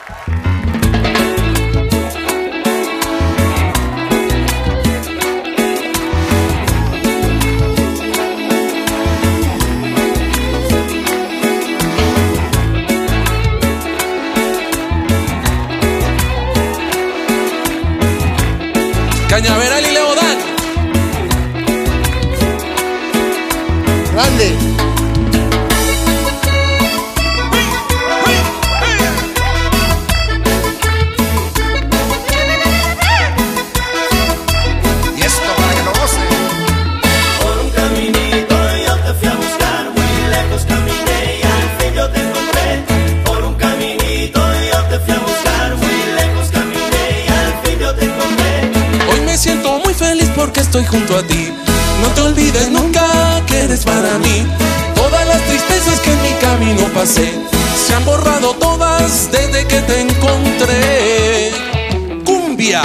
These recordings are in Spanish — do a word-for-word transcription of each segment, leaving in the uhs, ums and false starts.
Cañaveral y Leodán. Grande. Y esto para que lo goce. Por un caminito yo te fui a buscar, muy lejos caminé y al fin yo te encontré. Por un caminito yo te fui a buscar, muy lejos caminé y al fin yo te encontré. Hoy me siento muy feliz porque estoy junto a ti. No te olvides nunca que eres para mí. Todas las tristezas que en mi camino pasé se han borrado todas desde que te encontré. Cumbia.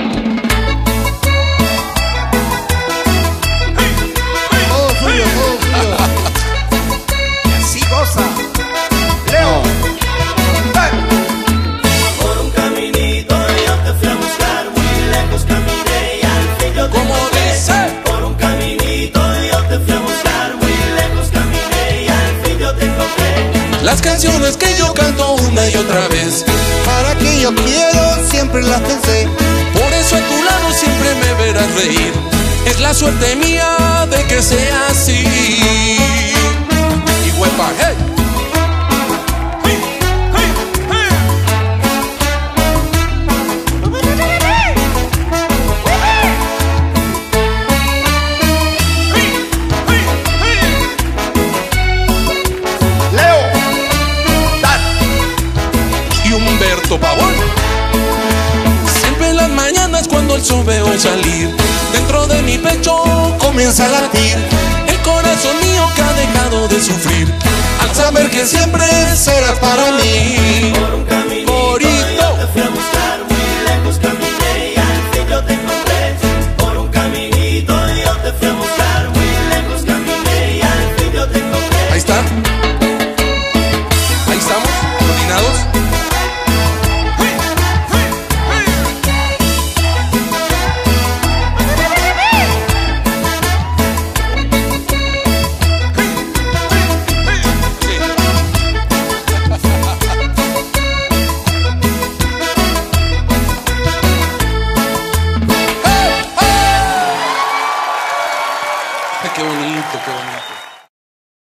Todo suyo, todo suyo. Y así goza. Leo. Por un caminito yo te fui a buscar, muy lejos caminé y al fin yo te Como encontré. dice. Por un caminito yo te fui a buscar, muy lejos caminé y al fin yo te encontré. Las canciones que yo canto una y otra vez, Para que yo quiero, siempre las pensé. por eso a tu lado siempre me verás reír. Es la suerte mía de que sea así. Y huepa, hey. Leo. Dan. Y Humberto Pavón. Siempre en las mañanas cuando el sol veo salir, dentro de mi pecho comienza a latir el corazón mío que ha dejado de sufrir al saber que siempre serás para mí.